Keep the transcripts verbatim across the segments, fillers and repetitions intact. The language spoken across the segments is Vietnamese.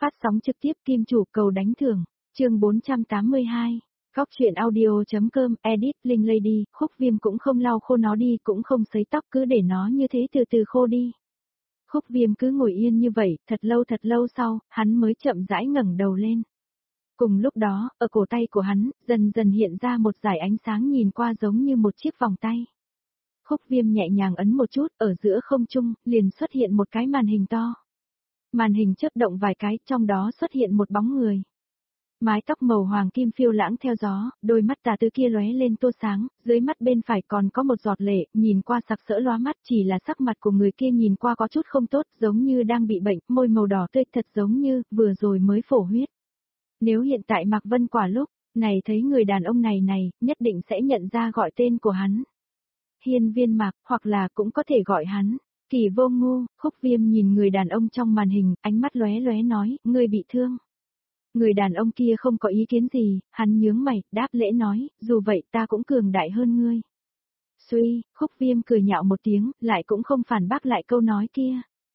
phát sóng trực tiếp Kim Chủ cầu đánh thưởng, chương bốn trăm tám mươi hai. Góc truyện audio.com, edit, Linh Lady, Khúc Viêm cũng không lau khô nó đi, cũng không sấy tóc, cứ để nó như thế từ từ khô đi. Khúc Viêm cứ ngồi yên như vậy, thật lâu thật lâu sau, hắn mới chậm rãi ngẩng đầu lên. Cùng lúc đó, ở cổ tay của hắn, dần dần hiện ra một dải ánh sáng nhìn qua giống như một chiếc vòng tay. Khúc Viêm nhẹ nhàng ấn một chút, ở giữa không trung, liền xuất hiện một cái màn hình to. Màn hình chớp động vài cái, trong đó xuất hiện một bóng người. Mái tóc màu hoàng kim phiêu lãng theo gió, đôi mắt tà tư kia lóe lên tua sáng, dưới mắt bên phải còn có một giọt lệ, nhìn qua sặc sỡ lóa mắt, chỉ là sắc mặt của người kia nhìn qua có chút không tốt, giống như đang bị bệnh, môi màu đỏ tươi thật giống như vừa rồi mới phổ huyết. Nếu hiện tại Mạc Vân Quả lúc này thấy người đàn ông này này, nhất định sẽ nhận ra gọi tên của hắn. Hiên Viên Mạc, hoặc là cũng có thể gọi hắn Kỳ Vô Ngu. Khúc Viêm nhìn người đàn ông trong màn hình, ánh mắt lóe lóe nói, ngươi bị thương. Người đàn ông kia không có ý kiến gì, hắn nhướng mày, đáp lễ nói, dù vậy ta cũng cường đại hơn ngươi. Suy, Khúc Viêm cười nhạo một tiếng, lại cũng không phản bác lại câu nói kia.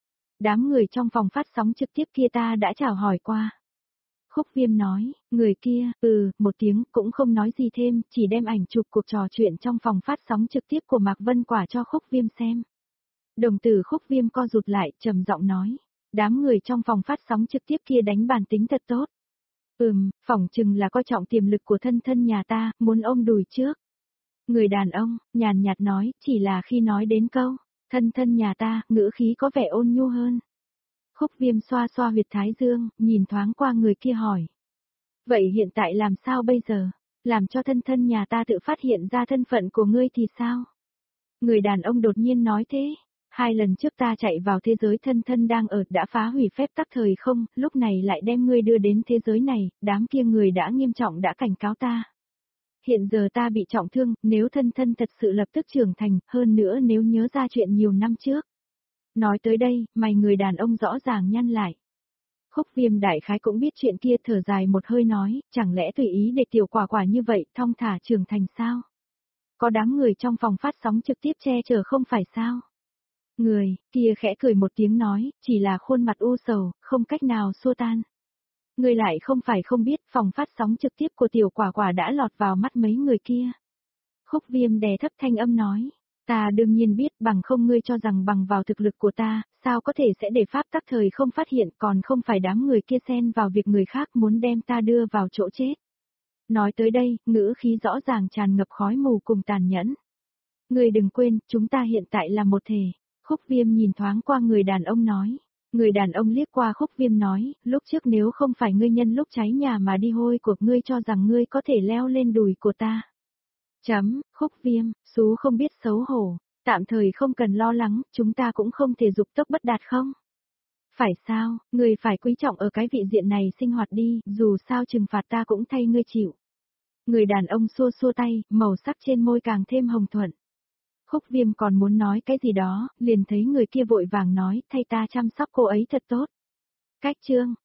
Đám người trong phòng phát sóng trực tiếp kia ta đã chào hỏi qua. Khúc Viêm nói, người kia, ừ, một tiếng, cũng không nói gì thêm, chỉ đem ảnh chụp cuộc trò chuyện trong phòng phát sóng trực tiếp của Mạc Vân Quả cho Khúc Viêm xem. Đồng tử Khúc Viêm co rụt lại, trầm giọng nói, đám người trong phòng phát sóng trực tiếp kia đánh bàn tính thật tốt. Ừm, phỏng chừng là coi trọng tiềm lực của thân thân nhà ta, muốn ôm đùi trước. Người đàn ông, nhàn nhạt nói, chỉ là khi nói đến câu, thân thân nhà ta, ngữ khí có vẻ ôn nhu hơn. Khúc Viêm xoa xoa huyệt thái dương, nhìn thoáng qua người kia hỏi. Vậy hiện tại làm sao bây giờ? Làm cho thân thân nhà ta tự phát hiện ra thân phận của ngươi thì sao? Người đàn ông đột nhiên nói thế. Hai lần trước ta chạy vào thế giới thân thân đang ở đã phá hủy phép tắc thời không, lúc này lại đem ngươi đưa đến thế giới này, đám kia người đã nghiêm trọng đã cảnh cáo ta. Hiện giờ ta bị trọng thương, nếu thân thân thật sự lập tức trưởng thành, hơn nữa nếu nhớ ra chuyện nhiều năm trước. Nói tới đây, mày người đàn ông rõ ràng nhăn lại. Khúc Viêm đại khái cũng biết chuyện kia, thở dài một hơi nói, chẳng lẽ tùy ý để tiểu quả quả như vậy, thong thả trưởng thành sao? Có đám người trong phòng phát sóng trực tiếp che chở không phải sao? Người kia khẽ cười một tiếng nói, chỉ là khuôn mặt u sầu, không cách nào xua tan. Người lại không phải không biết, phòng phát sóng trực tiếp của tiểu quả quả đã lọt vào mắt mấy người kia. Khúc Viêm đè thấp thanh âm nói, ta đương nhiên biết, bằng không ngươi cho rằng bằng vào thực lực của ta, sao có thể sẽ để pháp tắc thời không phát hiện, còn không phải đám người kia xen vào việc người khác muốn đem ta đưa vào chỗ chết. Nói tới đây, ngữ khí rõ ràng tràn ngập khói mù cùng tàn nhẫn. Ngươi đừng quên, chúng ta hiện tại là một thể. Khúc Viêm nhìn thoáng qua người đàn ông nói. Người đàn ông liếc qua Khúc Viêm nói, lúc trước nếu không phải ngươi nhân lúc cháy nhà mà đi hôi cuộc, ngươi cho rằng ngươi có thể leo lên đùi của ta. Chấm, Khúc Viêm, xú không biết xấu hổ, tạm thời không cần lo lắng, chúng ta cũng không thể dục tốc bất đạt không? Phải sao, ngươi phải quý trọng ở cái vị diện này sinh hoạt đi, dù sao trừng phạt ta cũng thay ngươi chịu. Người đàn ông xua xua tay, màu sắc trên môi càng thêm hồng thuận. Khúc Viêm còn muốn nói cái gì đó, liền thấy người kia vội vàng nói, thay ta chăm sóc cô ấy thật tốt. Cách chương